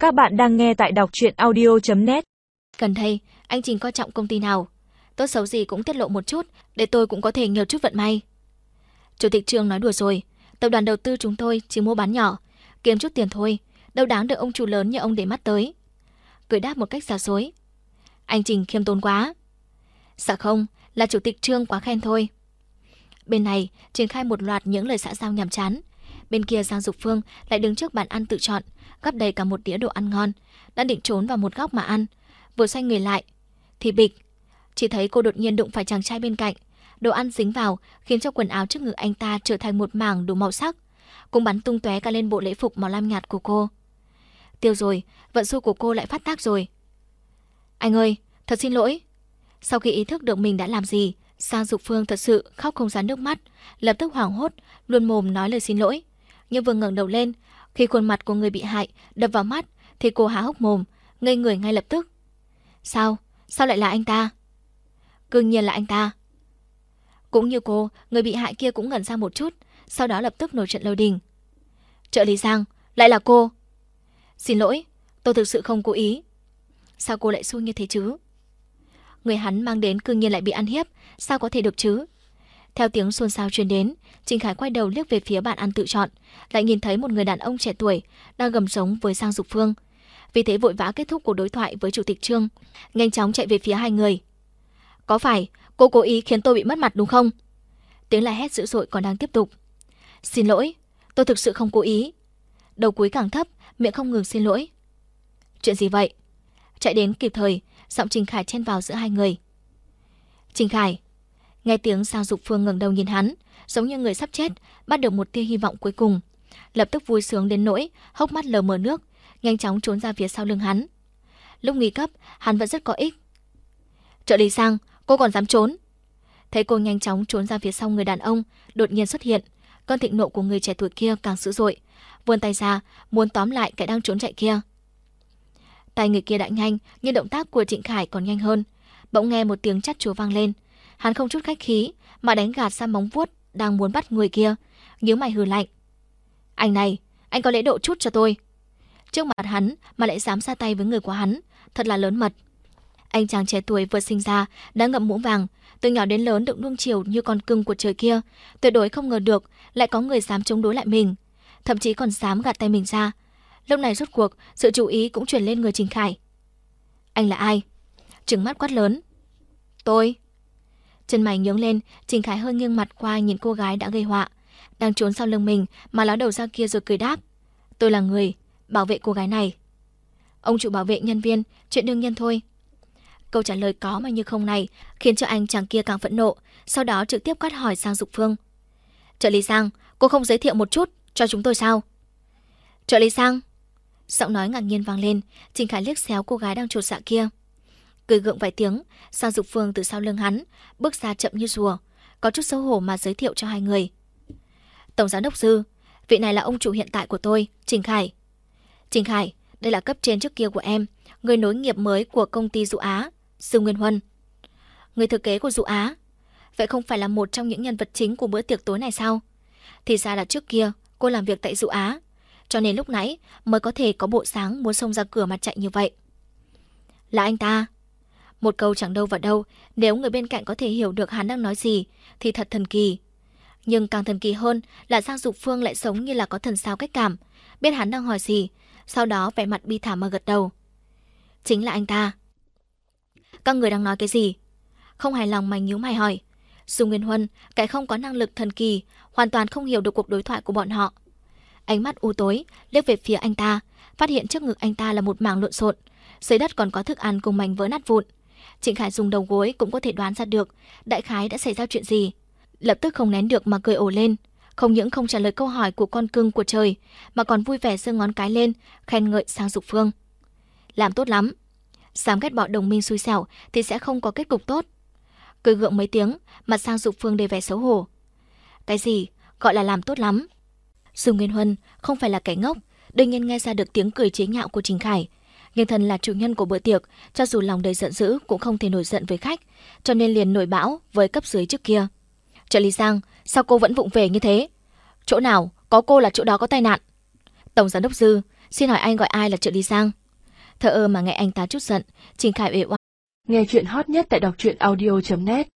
Các bạn đang nghe tại đọc truyện audio.net. Gần đây, anh Trình coi trọng công ty nào? Tốt xấu gì cũng tiết lộ một chút, để tôi cũng có thể nhiều chút vận may. Chủ tịch Trương nói đùa rồi, tập đoàn đầu tư chúng tôi chỉ mua bán nhỏ, kiếm chút tiền thôi, đâu đáng được ông chủ lớn như ông để mắt tới. Cười đáp một cách giả dối. Anh Trình khiêm tốn quá. Dạ không, là chủ tịch Trương quá khen thôi. Bên này triển khai một loạt những lời xã giao nhàm chán. Bên kia Giang Dục Phương lại đứng trước bàn ăn tự chọn, gắp đầy cả một đĩa đồ ăn ngon, đang định trốn vào một góc mà ăn, vừa xoay người lại thì bịch, chỉ thấy cô đột nhiên đụng phải chàng trai bên cạnh. Đồ ăn dính vào khiến cho quần áo trước ngực anh ta trở thành một mảng đủ màu sắc, cũng bắn tung tóe cả lên bộ lễ phục màu lam nhạt của cô. Tiêu rồi, vận xui của cô lại phát tác rồi. Anh ơi, thật xin lỗi. Sau khi ý thức được mình đã làm gì, Giang Dục Phương thật sự khóc không ra nước mắt, lập tức hoảng hốt, luôn mồm nói lời xin lỗi. Nhưng vừa ngẩng đầu lên, khi khuôn mặt của người bị hại đập vào mắt thì cô há hốc mồm, ngây người ngay lập tức. Sao? Sao lại là anh ta? Đương nhiên là anh ta. Cũng như cô, người bị hại kia cũng ngẩn ra một chút, sau đó lập tức nổi trận lôi đình. Trợ lý Giang, lại là cô. Xin lỗi, tôi thực sự không cố ý. Sao cô lại xui như thế chứ? Người hắn mang đến cương nhiên lại bị ăn hiếp, sao có thể được chứ? Theo tiếng xôn xao truyền đến, Trình Khải quay đầu liếc về phía bàn ăn tự chọn, lại nhìn thấy một người đàn ông trẻ tuổi đang gầm sống với Giang Dục Phương. Vì thế vội vã kết thúc cuộc đối thoại với chủ tịch Trương, nhanh chóng chạy về phía hai người. Có phải cô cố ý khiến tôi bị mất mặt đúng không? Tiếng la hét dữ dội còn đang tiếp tục. Xin lỗi, tôi thực sự không cố ý. Đầu cúi càng thấp, miệng không ngừng xin lỗi. Chuyện gì vậy? Chạy đến kịp thời, giọng Trình Khải chen vào giữa hai người. Trình Khải. Nghe tiếng Giang Dục Phương ngẩng đầu nhìn hắn, giống như người sắp chết, bắt được một tia hy vọng cuối cùng. Lập tức vui sướng đến nỗi hốc mắt lờ mờ nước, nhanh chóng trốn ra phía sau lưng hắn. Lúc nguy cấp, hắn vẫn rất có ích. Trợ lý Giang, cô còn dám trốn? Thấy cô nhanh chóng trốn ra phía sau người đàn ông đột nhiên xuất hiện, cơn thịnh nộ của người trẻ tuổi kia càng dữ dội, vươn tay ra muốn tóm lại kẻ đang trốn chạy kia. Tay người kia đã nhanh, nhưng động tác của Trịnh Khải còn nhanh hơn. Bỗng nghe một tiếng chát chúa vang lên, hắn không chút khách khí mà đánh gạt sang móng vuốt đang muốn bắt người kia, nhíu mày hừ lạnh. Anh này, anh có lễ độ chút cho tôi. Trước mặt hắn mà lại dám ra tay với người của hắn, thật là lớn mật. Anh chàng trẻ tuổi vừa sinh ra đã ngậm muỗng vàng, từ nhỏ đến lớn được nuông chiều như con cưng của trời kia, tuyệt đối không ngờ được lại có người dám chống đối lại mình, thậm chí còn dám gạt tay mình ra. Lúc này rốt cuộc sự chú ý cũng chuyển lên người Trình Khải. Anh là ai? Trừng mắt quát lớn. Tôi. Chân mày nhướng lên, Trình Khải hơi nghiêng mặt qua nhìn cô gái đã gây họa, đang trốn sau lưng mình mà ló đầu ra kia rồi cười đáp. Tôi là người bảo vệ cô gái này. Ông chủ bảo vệ nhân viên, chuyện đương nhiên thôi. Câu trả lời có mà như không này khiến cho anh chàng kia càng phẫn nộ, sau đó trực tiếp quát hỏi Giang Dục Phương. Trợ lý Giang, cô không giới thiệu một chút cho chúng tôi sao? Trợ lý Giang. Giọng nói ngạc nhiên vang lên, Trình Khải liếc xéo cô gái đang chột dạ kia. Cười gượng vài tiếng, Giang Dục Phương từ sau lưng hắn bước ra chậm như rùa, có chút xấu hổ mà giới thiệu cho hai người. Tổng giám đốc Dư, vị này là ông chủ hiện tại của tôi, Trình Khải. Trình Khải, đây là cấp trên trước kia của em, người nối nghiệp mới của công ty Dụ Á, Dư Nguyên Huân. Người thừa kế của Dụ Á? Vậy không phải là một trong những nhân vật chính của bữa tiệc tối này sao? Thì ra là trước kia cô làm việc tại Dụ Á, cho nên lúc nãy mới có thể có bộ dáng muốn xông ra cửa mà chạy như vậy. Là anh ta. Một câu chẳng đâu vào đâu, nếu người bên cạnh có thể hiểu được hắn đang nói gì thì thật thần kỳ. Nhưng càng thần kỳ hơn là Giang Dục Phương lại sống như là có thần sao cách cảm, biết hắn đang hỏi gì, sau đó vẻ mặt bi thảm mà gật đầu. Chính là anh ta. Các người đang nói cái gì? Không hài lòng mà nhíu mày hỏi. Dư Nguyên Huân, cái không có năng lực thần kỳ, hoàn toàn không hiểu được cuộc đối thoại của bọn họ. Ánh mắt u tối liếc về phía anh ta, phát hiện trước ngực anh ta là một mảng lộn xộn, dưới đất còn có thức ăn cùng mảnh vỡ nát vụn. Trịnh Khải dùng đầu gối cũng có thể đoán ra được đại khái đã xảy ra chuyện gì, lập tức không nén được mà cười ồ lên, không những không trả lời câu hỏi của con cưng của trời mà còn vui vẻ giơ ngón cái lên khen ngợi Giang Dục Phương. Làm tốt lắm, dám ghét bỏ đồng minh xui xẻo thì sẽ không có kết cục tốt. Cười gượng mấy tiếng, mặt Giang Dục Phương đầy vẻ xấu hổ. Cái gì gọi là làm tốt lắm? Dư Nguyên Huân không phải là kẻ ngốc, đương nhiên nghe ra được tiếng cười chế nhạo của Trình Khải. Nhưng thân là chủ nhân của bữa tiệc, cho dù lòng đầy giận dữ cũng không thể nổi giận với khách, cho nên liền nổi bão với cấp dưới trước kia. Trợ lý Giang, sao cô vẫn vụng về như thế? Chỗ nào có cô là chỗ đó có tai nạn. Tổng giám đốc Dư, Xin hỏi anh gọi ai là trợ lý Giang? Thờ ơ mà nghe anh ta chút giận, Trình Khải uể oải. Nghe chuyện hot nhất tại đọc truyện audio.net